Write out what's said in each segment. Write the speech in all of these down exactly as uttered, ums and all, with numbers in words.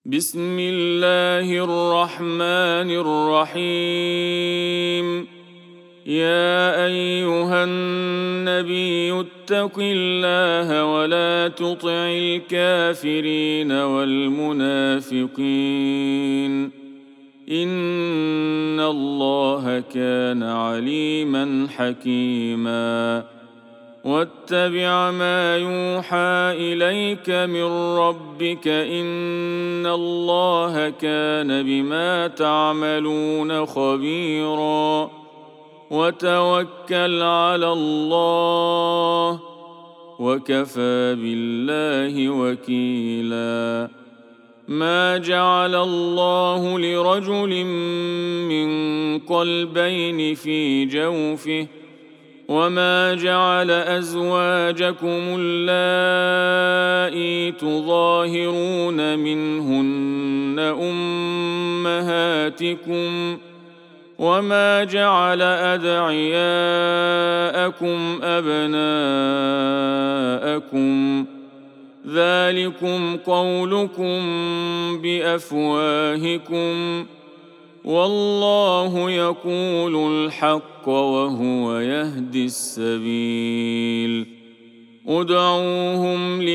بسم الله الرحمن الرحيم. يا أيها النبي اتق الله ولا تطع الكافرين والمنافقين إن الله كان عليما حكيما. واتبع ما يوحى إليك من ربك إن الله كان بما تعملون خبيرا. وتوكل على الله وكفى بالله وكيلا. ما جعل الله لرجل من قلبين في جوفه وما جعل أزواجكم اللائي تظاهرون منهن أمهاتكم وما جعل أدعياءكم أبناءكم ذلكم قولكم بأفواهكم والله يقول الحق وهو يهدي السبيل. ادعوهم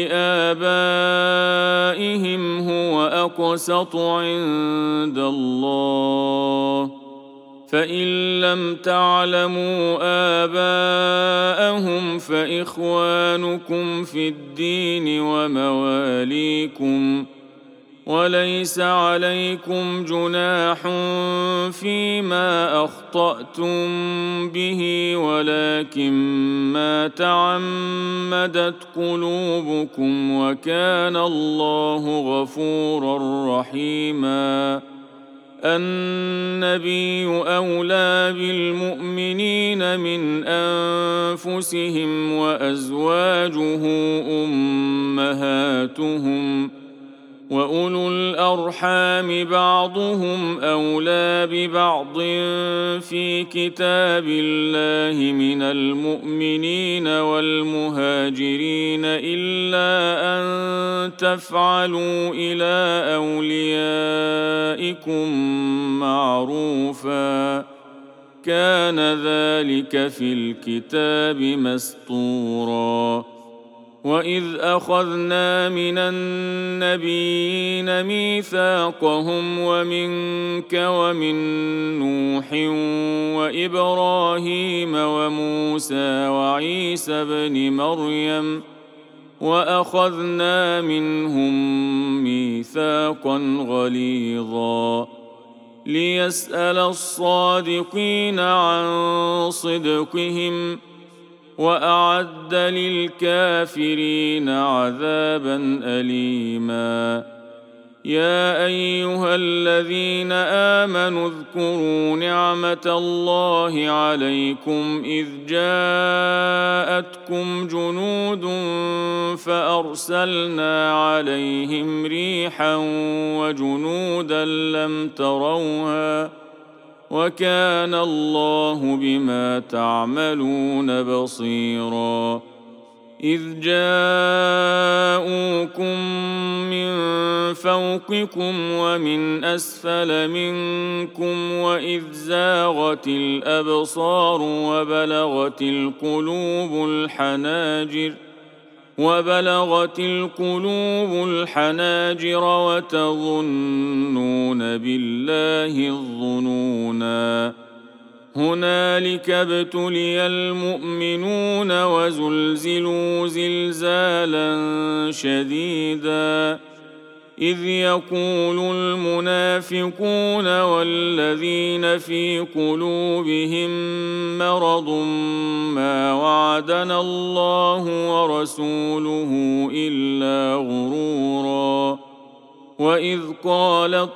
لآبائهم هو أقسط عند الله فإن لم تعلموا آباءهم فإخوانكم في الدين ومواليكم وليس عليكم جناح فيما أخطأتم به ولكن ما تعمدت قلوبكم وكان الله غفورا رحيما. النبي أولى بالمؤمنين من أنفسهم وأزواجه أمهاتهم وأولو الأرحام بعضهم أولى ببعض في كتاب الله من المؤمنين والمهاجرين إلا أن تفعلوا إلى أوليائكم معروفا كان ذلك في الكتاب مسطورا. وإذ أخذنا من النبيين ميثاقهم ومنك ومن نوح وإبراهيم وموسى وعيسى بن مريم وأخذنا منهم ميثاقا غليظا ليسأل الصادقين عن صدقهم وأعد للكافرين عذابا أليما. يا أيها الذين آمنوا اذكروا نعمة الله عليكم إذ جاءتكم جنود فأرسلنا عليهم ريحا وجنودا لم تروها وكان الله بما تعملون بصيرا. إذ جاءوكم من فوقكم ومن أسفل منكم وإذ زاغت الأبصار وبلغت القلوب الحناجر وبلغت القلوب الحناجر وتظنون بالله الظنونا. هنالك ابتلي المؤمنون وزلزلوا زلزالا شديدا إذ يقول المنافقون والذين في قلوبهم مرض ما وعدنا الله ورسوله إلا غرورا. وإذ قالت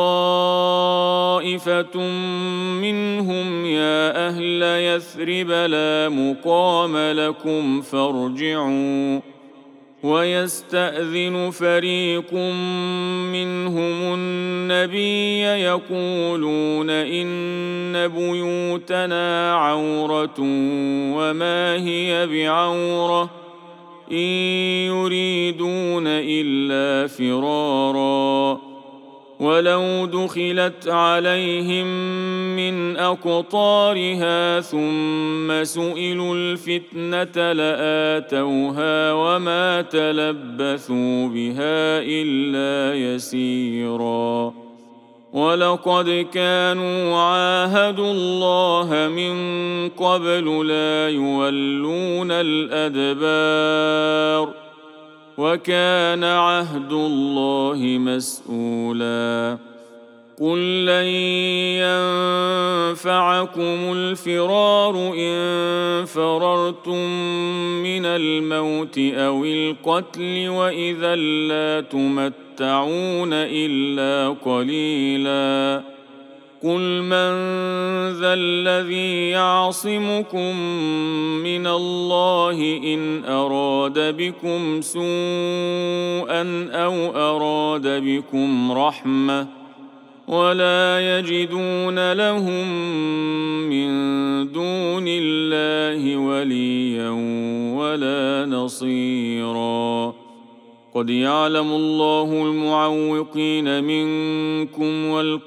طائفة منهم يا أهل يثرب لا مقام لكم فارجعوا ويستأذن فريق منهم النبي يقولون إن بيوتنا عورة وما هي بعورة إن يريدون إلا فرارا ولو دخلت عليهم من أقطارها ثم سئلوا الفتنة لآتوها وما تلبثوا بها إلا يسيرا ولقد كانوا عاهدوا الله من قبل لا يولون الأدبار وكان عهد الله مسؤولا قل لن ينفعكم الفرار إن فررتم من الموت أو القتل وإذا لا تمتعون إلا قليلا قل من ذا الذي يعصمكم من الله إن أراد بكم سوءا أو أراد بكم رحمة ولا يجدون لهم من دون الله وليا ولا نصيرا قد يعلم الله المعوقين منكم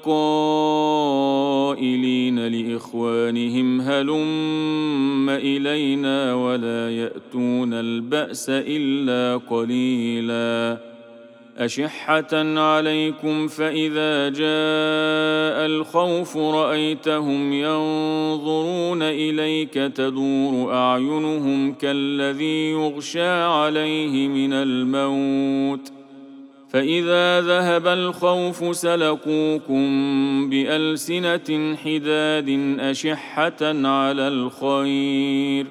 والقائلين لإخوانهم هلم إلينا ولا يأتون البأس إلا قليلا أشحة عليكم فإذا جاء الخوف رأيتهم ينظرون إليك تدور أعينهم كالذي يغشى عليه من الموت فإذا ذهب الخوف سلقوكم بألسنة حداد أشحة على الخير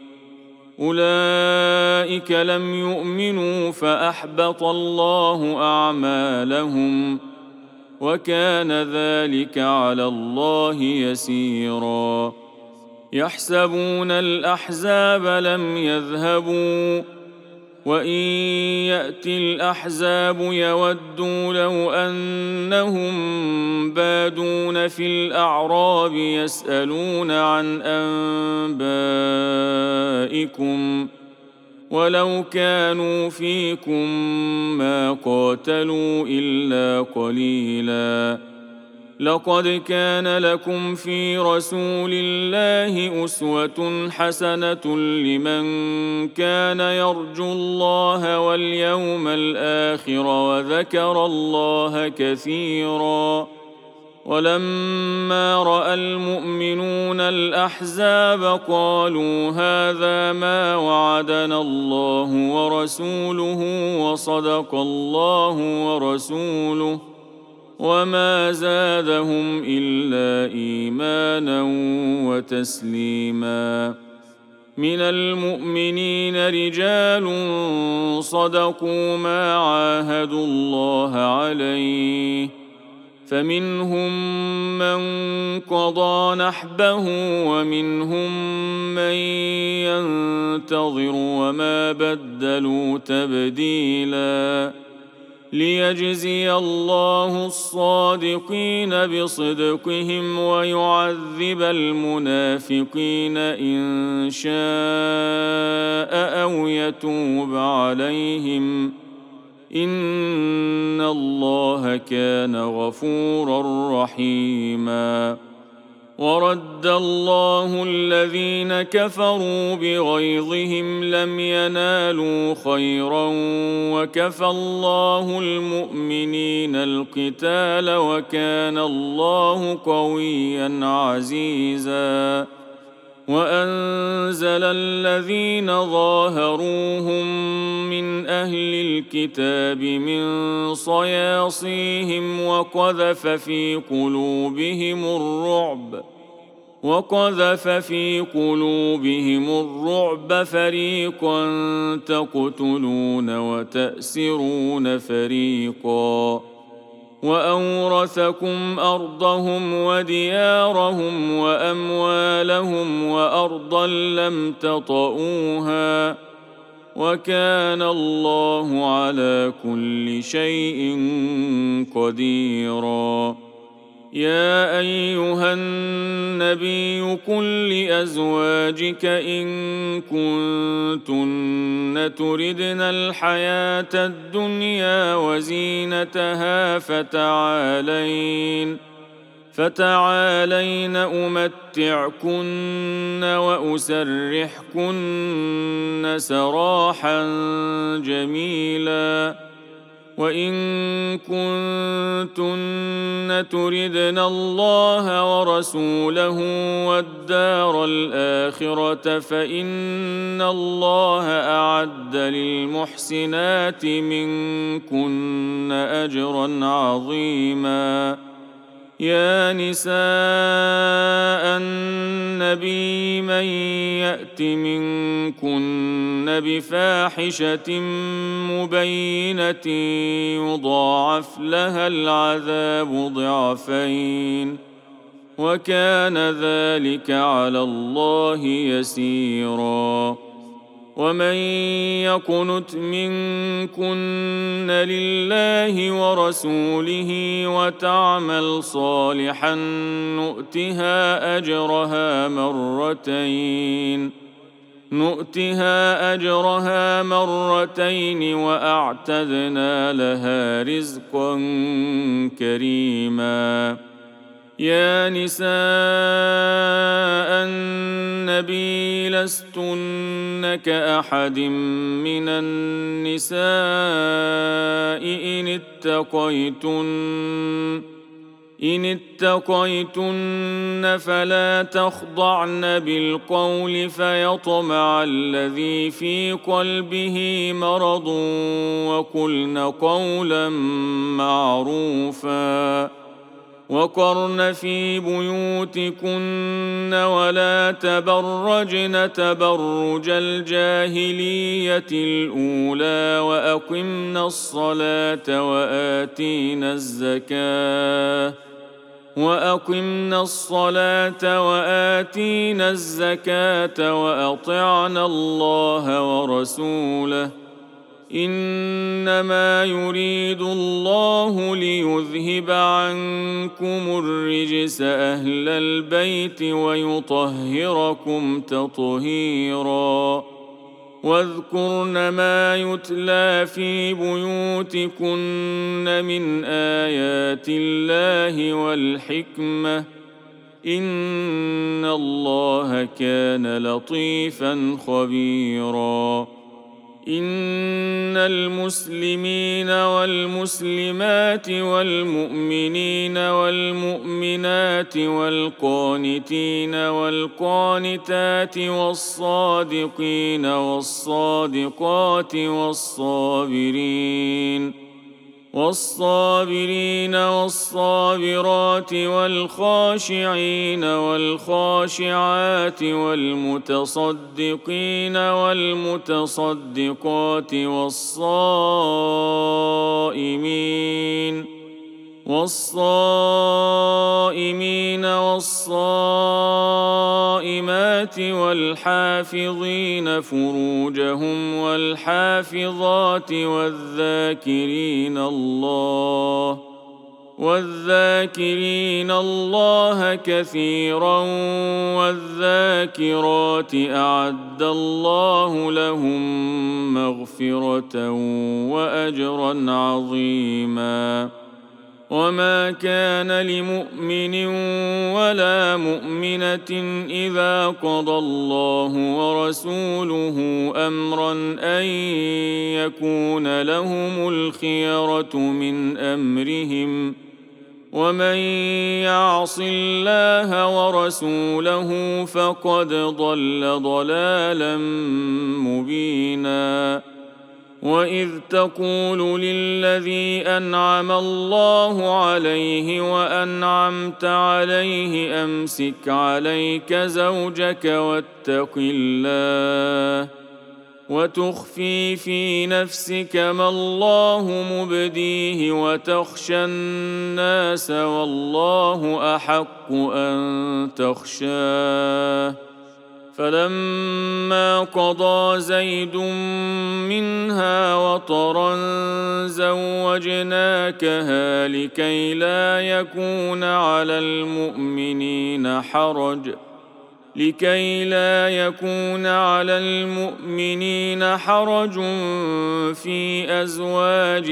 أولئك لم يؤمنوا فأحبط الله أعمالهم وكان ذلك على الله يسيرا يحسبون الأحزاب لم يذهبوا وإن يأتي الأحزاب يودوا لو أنهم بادون في الأعراب يسألون عن أنبائكم ولو كانوا فيكم ما قاتلوا إلا قليلا لقد كان لكم في رسول الله أسوة حسنة لمن كان يرجو الله واليوم الآخر وذكر الله كثيرا ولما رأى المؤمنون الأحزاب قالوا هذا ما وعدنا الله ورسوله وصدق الله ورسوله وما زادهم إلا إيمانا وتسليما من المؤمنين رجال صدقوا ما عاهدوا الله عليه فمنهم من قضى نحبه ومنهم من ينتظر وما بدلوا تبديلا ليجزي الله الصادقين بصدقهم ويعذب المنافقين إن شاء أو يتوب عليهم إن الله كان غفورا رحيما ورد الله الذين كفروا بغيظهم لم ينالوا خيرا وكفى الله المؤمنين القتال وكان الله قويا عزيزا وأنزل الذين ظاهروهم من أهل الكتاب من صياصيهم وقذف في قلوبهم الرعب وقذف في قلوبهم الرعب فريقا تقتلون وتأسرون فريقا وأورثكم أرضهم وديارهم وأموالهم وأرضا لم تطئوها وكان الله على كل شيء قديرا يا أيها النبي قل لأزواجك إن كنتن تردن الحياة الدنيا وزينتها فتعالين فتعالين أمتعكن وأسرحكن سراحا جميلا وإن كنتن تردن الله ورسوله والدار الآخرة فإن الله أعد للمحسنات منكن أجرا عظيما يا نساء النبي من يأت منكن بفاحشة مبينة يضاعف لها العذاب ضعفين وكان ذلك على الله يسيرا ومن يقنت منكن لله ورسوله وتعمل صالحا نؤتها أجرها مرتين نؤتها أجرها مرتين وأعتدنا لها رزقا كريما يا نساء النبي لستن كأحد من النساء إن اتقيتن إن اتقيتن فلا تخضعن بالقول فيطمع الذي في قلبه مرض وقلن قولا معروفا وقرن في بيوتكن ولا تبرجن تبرج الجاهلية الأولى وأقمن الصلاة وآتينا الزكاة وأقمنا الصلاة وآتينا الزكاة وأطعنا الله ورسوله إنما يريد الله ليذهب عنكم الرجس أهل البيت ويطهركم تطهيرا واذكرن ما يتلى في بيوتكن من آيات الله والحكمة إن الله كان لطيفا خبيرا إن المسلمين والمسلمات والمؤمنين والمؤمنات والقانتين والقانتات والصادقين والصادقات والصابرين والصابرين والصابرات والخاشعين والخاشعات والمتصدقين والمتصدقات والصائمين والصائمين والصائمات والحافظين فروجهم والحافظات والذاكرين الله والذاكرين الله كثيرا والذاكرات أعد الله لهم مغفرة وأجرا عظيما وما كان لمؤمن ولا مؤمنة إذا قضى الله ورسوله أمرا أن يكون لهم الخيرة من أمرهم ومن يعص الله ورسوله فقد ضل ضلالا مبينا وإذ تقول للذي أنعم الله عليه وأنعمت عليه أمسك عليك زوجك واتق الله وتخفي في نفسك ما الله مبديه وتخشى الناس والله أحق أن تخشاه فلما قضى زيد منها وطرا زوجناكها لكي لا يكون على المؤمنين حرج لكي لا يكون على المؤمنين حرج في أزواج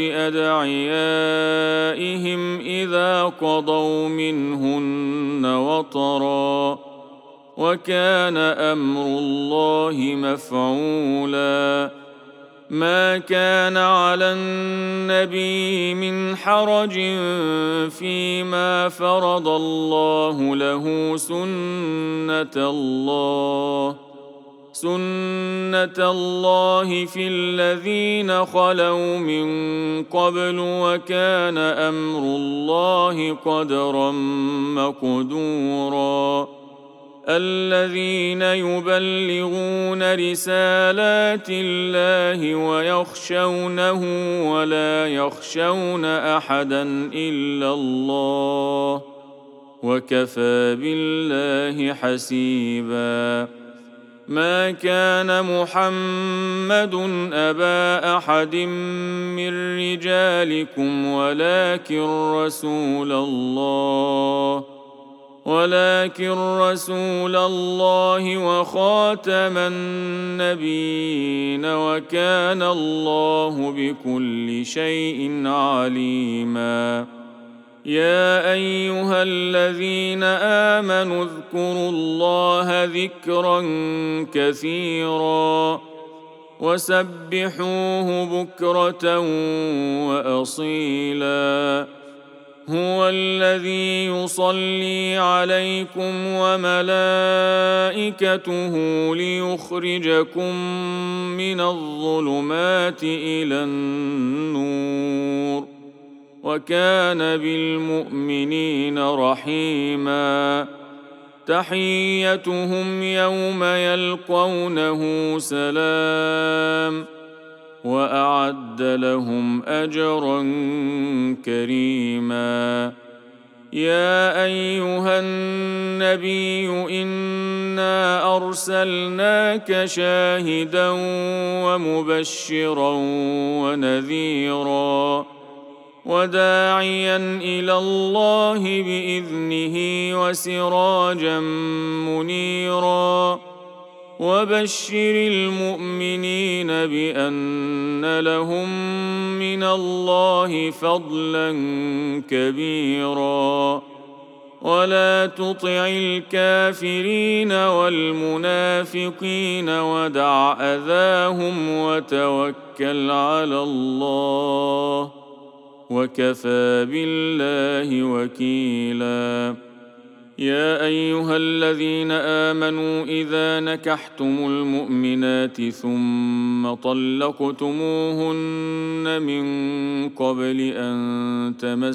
أدعيائهم إذا قضوا منهن وطرا وكان أمر الله مفعولا ما كان على النبي من حرج فيما فرض الله له سنة الله سنة الله في الذين خلوا من قبل وكان أمر الله قدرا مقدورا الذين يبلغون رسالات الله ويخشونه ولا يخشون أحدا إلا الله وكفى بالله حسيبا ما كان محمد أبا أحد من رجالكم ولكن رسول الله ولكن رسول الله وخاتم النبيين وكان الله بكل شيء عليما يا أيها الذين آمنوا اذكروا الله ذكرا كثيرا وسبحوه بكرة وأصيلا هو الذي يصلي عليكم وملائكته ليخرجكم من الظلمات إلى النور وكان بالمؤمنين رحيما تحيتهم يوم يلقونه سلام وأعد لهم أجرا كريما يا أيها النبي إنا أرسلناك شاهدا ومبشرا ونذيرا وداعيا إلى الله بإذنه وسراجا منيرا وبشر المؤمنين بأن لهم من الله فضلا كبيرا ولا تطع الكافرين والمنافقين ودع أذاهم وتوكل على الله وكفى بالله وكيلا يا أيها الذين آمنوا إذا نكحتم المؤمنات ثم طلقتموهن من قبل أن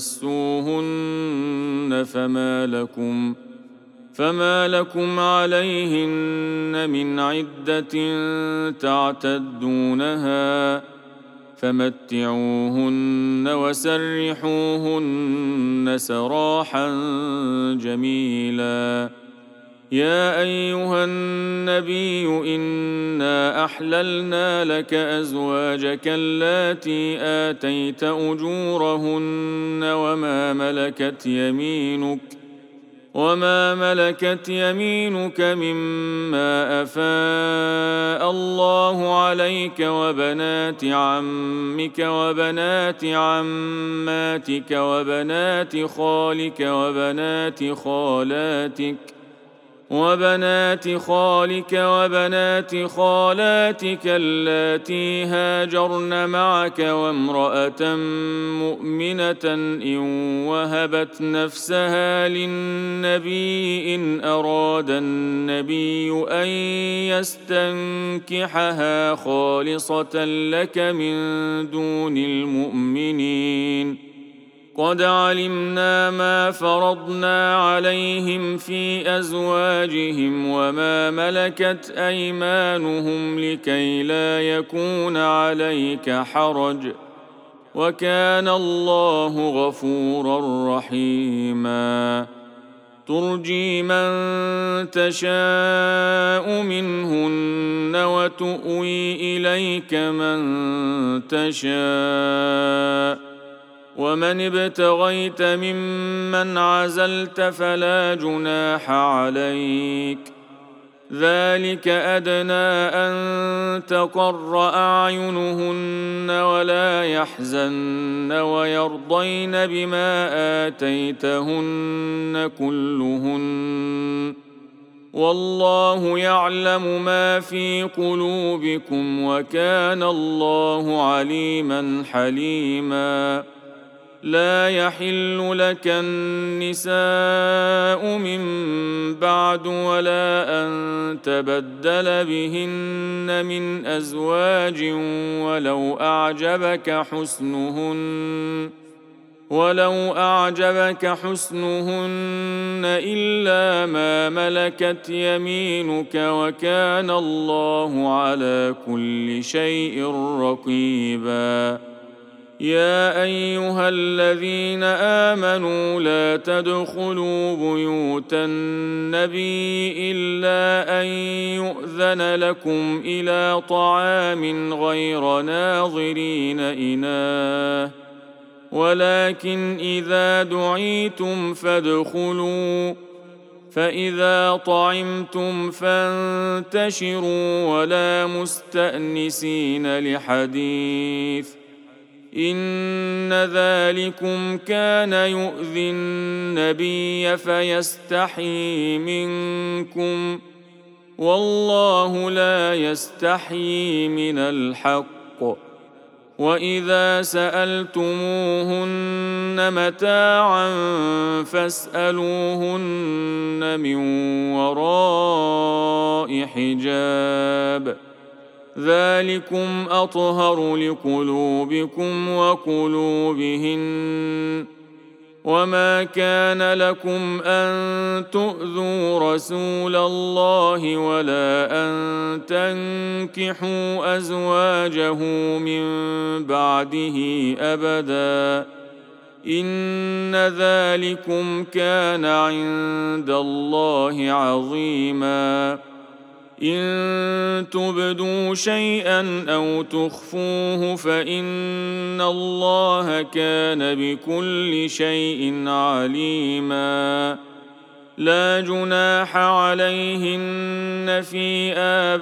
تمسوهن فما لكم فما لكم عليهن من عدة تعتدونها فمتعوهن وسرحوهن سراحا جميلا يا أيها النبي إنا أحللنا لك أزواجك اللاتي آتيت أجورهن وما ملكت يمينك وما ملكت يمينك مما أفاء الله عليك وبنات عمك وبنات عماتك وبنات خالك وبنات خالاتك وبنات خالك وبنات خالاتك اللاتي هاجرن معك وامرأة مؤمنة إن وهبت نفسها للنبي إن أراد النبي أن يستنكحها خالصة لك من دون المؤمنين قد علمنا ما فرضنا عليهم في أزواجهم وما ملكت أيمانهم لكي لا يكون عليك حرج وكان الله غفورا رحيما ترجي من تشاء منهن وتؤوي إليك من تشاء ومن ابتغيت ممن عزلت فلا جناح عليك ذلك أدنى أن تقر أعينهن ولا يحزن ويرضين بما آتيتهن كلهن والله يعلم ما في قلوبكم وكان الله عليما حليما لا يحل لك النساء من بعد ولا أن تبدل بهن من أزواج ولو أعجبك حسنهن ولو أعجبك حسنهن إلا ما ملكت يمينك وكان الله على كل شيء رقيبا يا أيها الذين آمنوا لا تدخلوا بيوت النبي إلا أن يؤذن لكم إلى طعام غير ناظرين إناه ولكن إذا دعيتم فادخلوا فإذا طعمتم فانتشروا ولا مستأنسين لحديث إن ذلكم كان يؤذي النبي فيستحيي منكم والله لا يستحيي من الحق وإذا سألتموهن متاعا فاسألوهن من وراء حجاب ذلكم أطهر لقلوبكم وقلوبهن وما كان لكم أن تؤذوا رسول الله ولا أن تنكحوا أزواجه من بعده أبدا إن ذلكم كان عند الله عظيما إن تبدوا شيئا أو تخفوه فإن الله كان بكل شيء عليما لا جناح عليهن في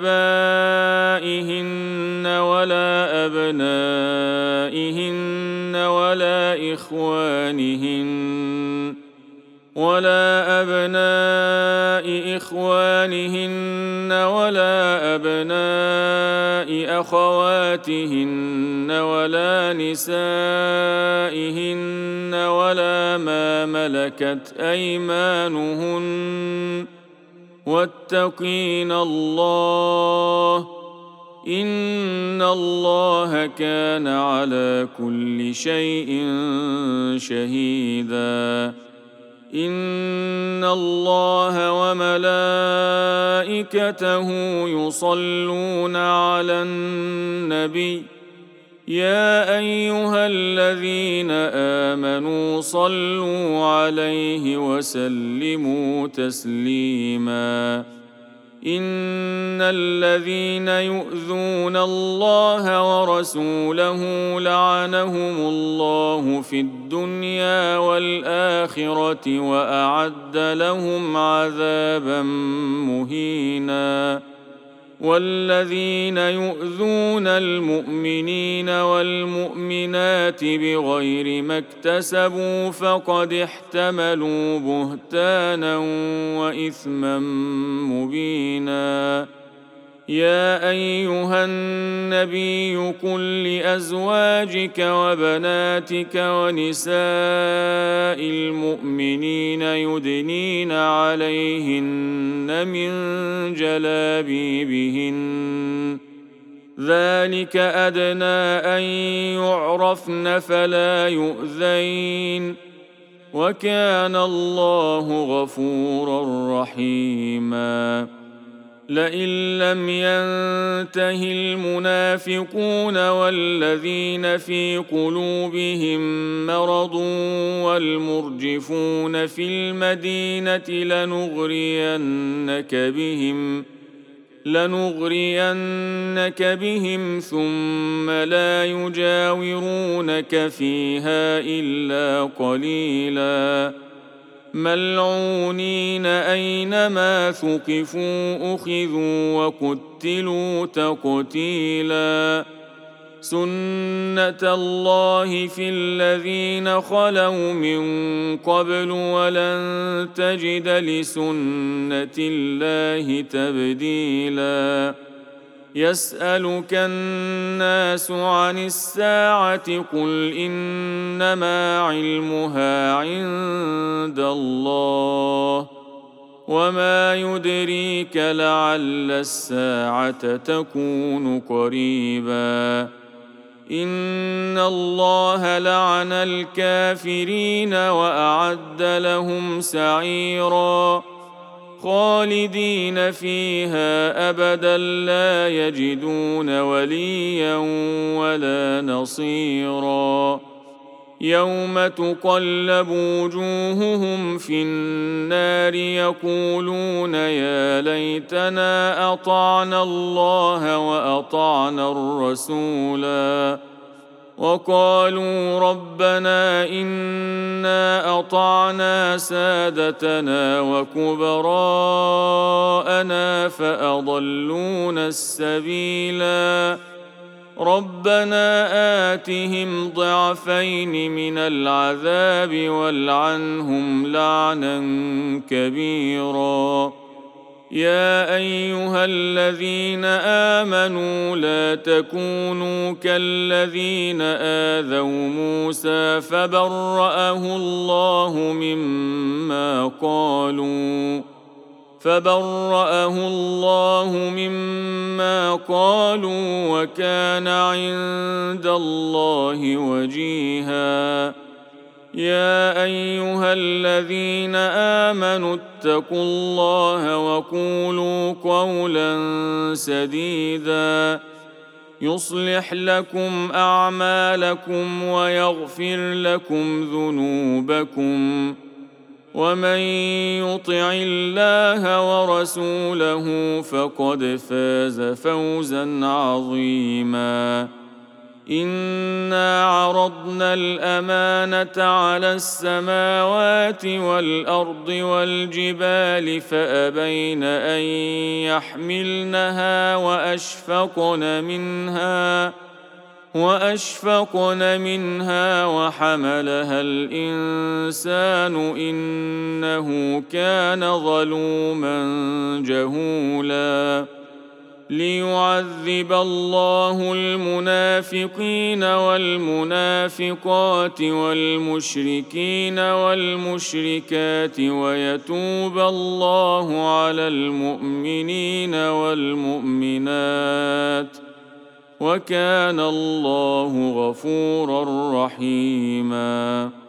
آبائهن ولا أبنائهن ولا إخوانهن ولا أبناء إخوانهن ولا أبناء أخواتهن ولا نسائهن ولا ما ملكت أيمانهن واتقين الله إن الله كان على كل شيء شهيدا إن الله وملائكته يصلون على النبي يا أيها الذين آمنوا صلوا عليه وسلموا تسليما إن الذين يؤذون الله ورسوله لعنهم الله في الدنيا والآخرة وأعد لهم عذابا مهينا والذين يؤذون المؤمنين والمؤمنات بغير ما اكتسبوا فقد احتملوا بهتانا وإثما مبينا يا أيها النبي قل لأزواجك وبناتك ونساء المؤمنين يدنين عليهن من جلابيبهن ذلك أدنى أن يعرفن فلا يؤذين وكان الله غفورا رحيما لئن لم ينته المنافقون والذين في قلوبهم مرض والمرجفون في المدينة لنغرينك بهم لنغرينك بهم ثم لا يجاورونك فيها إلا قليلا ملعونين أينما ثقفوا أخذوا وقتلوا تقتيلا سنة الله في الذين خلوا من قبل ولن تجد لسنة الله تبديلا يسألك الناس عن الساعة قل إنما علمها عند الله وما يدريك لعل الساعة تكون قريبا إن الله لعن الكافرين وأعد لهم سعيرا خالدين فيها أبدا لا يجدون وليا ولا نصيرا يوم تقلب وجوههم في النار يقولون يا ليتنا أطعنا الله وأطعنا الرسولا وقالوا ربنا إنا أطعنا سادتنا وكبراءنا فأضلونا السبيلا ربنا آتهم ضعفين من العذاب والعنهم لعنا كبيرا يا أيها الذين آمنوا لا تكونوا كالذين آذوا موسى فبرأه الله مما قالوا فبرأه الله مما قالوا وكان عند الله وجيها يا أيها الذين آمنوا اتقوا الله وقولوا قولا سديدا يصلح لكم أعمالكم ويغفر لكم ذنوبكم ومن يطع الله ورسوله فقد فاز فوزا عظيما إنا عرضنا الأمانة على السماوات والأرض والجبال فأبين أن يحملنها وأشفقن منها وأشفقن منها وحملها الإنسان إنه كان ظلوما جهولا ليعذب الله المنافقين والمنافقات والمشركين والمشركات ويتوب الله على المؤمنين والمؤمنات وكان الله غفورا رحيما